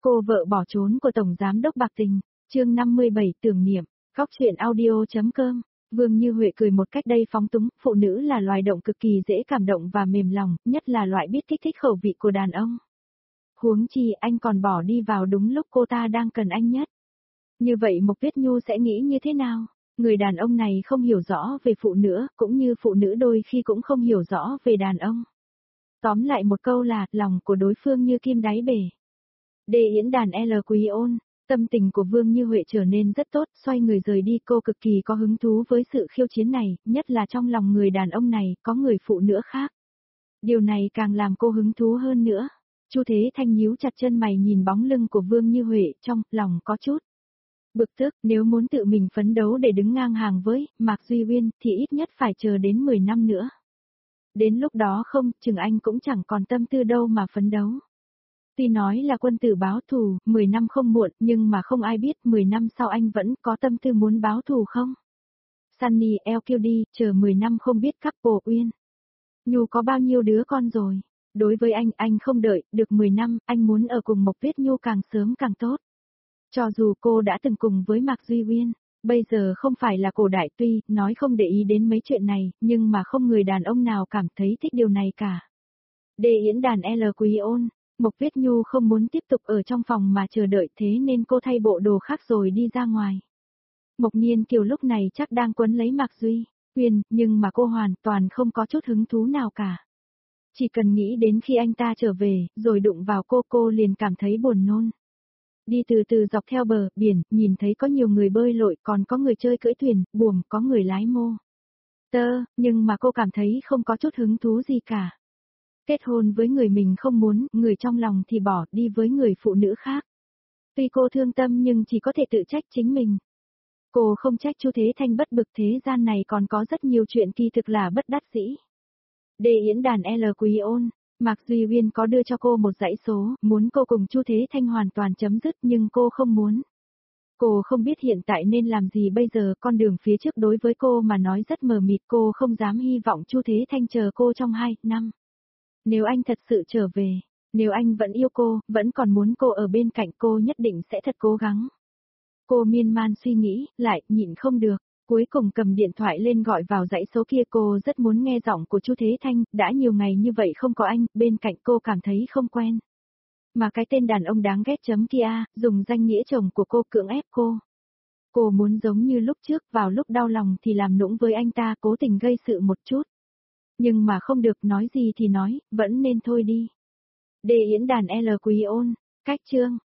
Cô vợ bỏ trốn của Tổng Giám đốc Bạc Tình, chương 57 tưởng niệm, góc truyện audio.com. Vương Như Huệ cười một cách đầy phóng túng, phụ nữ là loài động cực kỳ dễ cảm động và mềm lòng, nhất là loại biết kích thích khẩu vị của đàn ông. Huống chi anh còn bỏ đi vào đúng lúc cô ta đang cần anh nhất. Như vậy Mộc Tuyết Nhu sẽ nghĩ như thế nào? Người đàn ông này không hiểu rõ về phụ nữ, cũng như phụ nữ đôi khi cũng không hiểu rõ về đàn ông. Tóm lại một câu là, lòng của đối phương như kim đáy bể. Đề Yến đàn L Quý Ôn, tâm tình của Vương Như Huệ trở nên rất tốt, xoay người rời đi, cô cực kỳ có hứng thú với sự khiêu chiến này, nhất là trong lòng người đàn ông này, có người phụ nữ khác. Điều này càng làm cô hứng thú hơn nữa. Chu Thế Thanh nhíu chặt chân mày nhìn bóng lưng của Vương Như Huệ, trong lòng có chút bực tức, nếu muốn tự mình phấn đấu để đứng ngang hàng với Mạc Duy Uyên thì ít nhất phải chờ đến 10 năm nữa. Đến lúc đó không, chừng anh cũng chẳng còn tâm tư đâu mà phấn đấu. Tuy nói là quân tử báo thù, 10 năm không muộn, nhưng mà không ai biết 10 năm sau anh vẫn có tâm tư muốn báo thù không? Sunny LQD, chờ 10 năm không biết couple Uyên. Nhu có bao nhiêu đứa con rồi? Đối với anh không đợi được 10 năm, anh muốn ở cùng Mộc Tuyết Nhu càng sớm càng tốt. Cho dù cô đã từng cùng với Mạc Duy Uyên, bây giờ không phải là cổ đại, tuy nói không để ý đến mấy chuyện này, nhưng mà không người đàn ông nào cảm thấy thích điều này cả. Đề Yến đàn L Quý Ôn, Mộc Tuyết Nhu không muốn tiếp tục ở trong phòng mà chờ đợi, thế nên cô thay bộ đồ khác rồi đi ra ngoài. Mộc Nhiên Kiều lúc này chắc đang quấn lấy Mạc Duy Uyên, nhưng mà cô hoàn toàn không có chút hứng thú nào cả. Chỉ cần nghĩ đến khi anh ta trở về, rồi đụng vào cô liền cảm thấy buồn nôn. Đi từ từ dọc theo bờ biển, nhìn thấy có nhiều người bơi lội, còn có người chơi cưỡi thuyền, buồm, có người lái mô tơ, nhưng mà cô cảm thấy không có chút hứng thú gì cả. Kết hôn với người mình không muốn, người trong lòng thì bỏ đi với người phụ nữ khác. Tuy cô thương tâm nhưng chỉ có thể tự trách chính mình. Cô không trách Chu Thế Thanh bất bực, thế gian này còn có rất nhiều chuyện kỳ thực là bất đắc dĩ. Đề Yến đàn L Quý Ôn, Mạc Duy Uyên có đưa cho cô một dãy số, muốn cô cùng Chu Thế Thanh hoàn toàn chấm dứt nhưng cô không muốn. Cô không biết hiện tại nên làm gì bây giờ, con đường phía trước đối với cô mà nói rất mờ mịt, cô không dám hy vọng Chu Thế Thanh chờ cô trong 2 năm. Nếu anh thật sự trở về, nếu anh vẫn yêu cô, vẫn còn muốn cô ở bên cạnh, cô nhất định sẽ thật cố gắng. Cô miên man suy nghĩ, lại nhịn không được, cuối cùng cầm điện thoại lên gọi vào dãy số kia. Cô rất muốn nghe giọng của Chu Thế Thanh, đã nhiều ngày như vậy không có anh, bên cạnh cô cảm thấy không quen. Mà cái tên đàn ông đáng ghét chấm kia, dùng danh nghĩa chồng của cô cưỡng ép cô. Cô muốn giống như lúc trước, vào lúc đau lòng thì làm nũng với anh ta, cố tình gây sự một chút. Nhưng mà không được, nói gì thì nói, vẫn nên thôi đi. Đề Yến đàn L Quý Ôn, cách chương.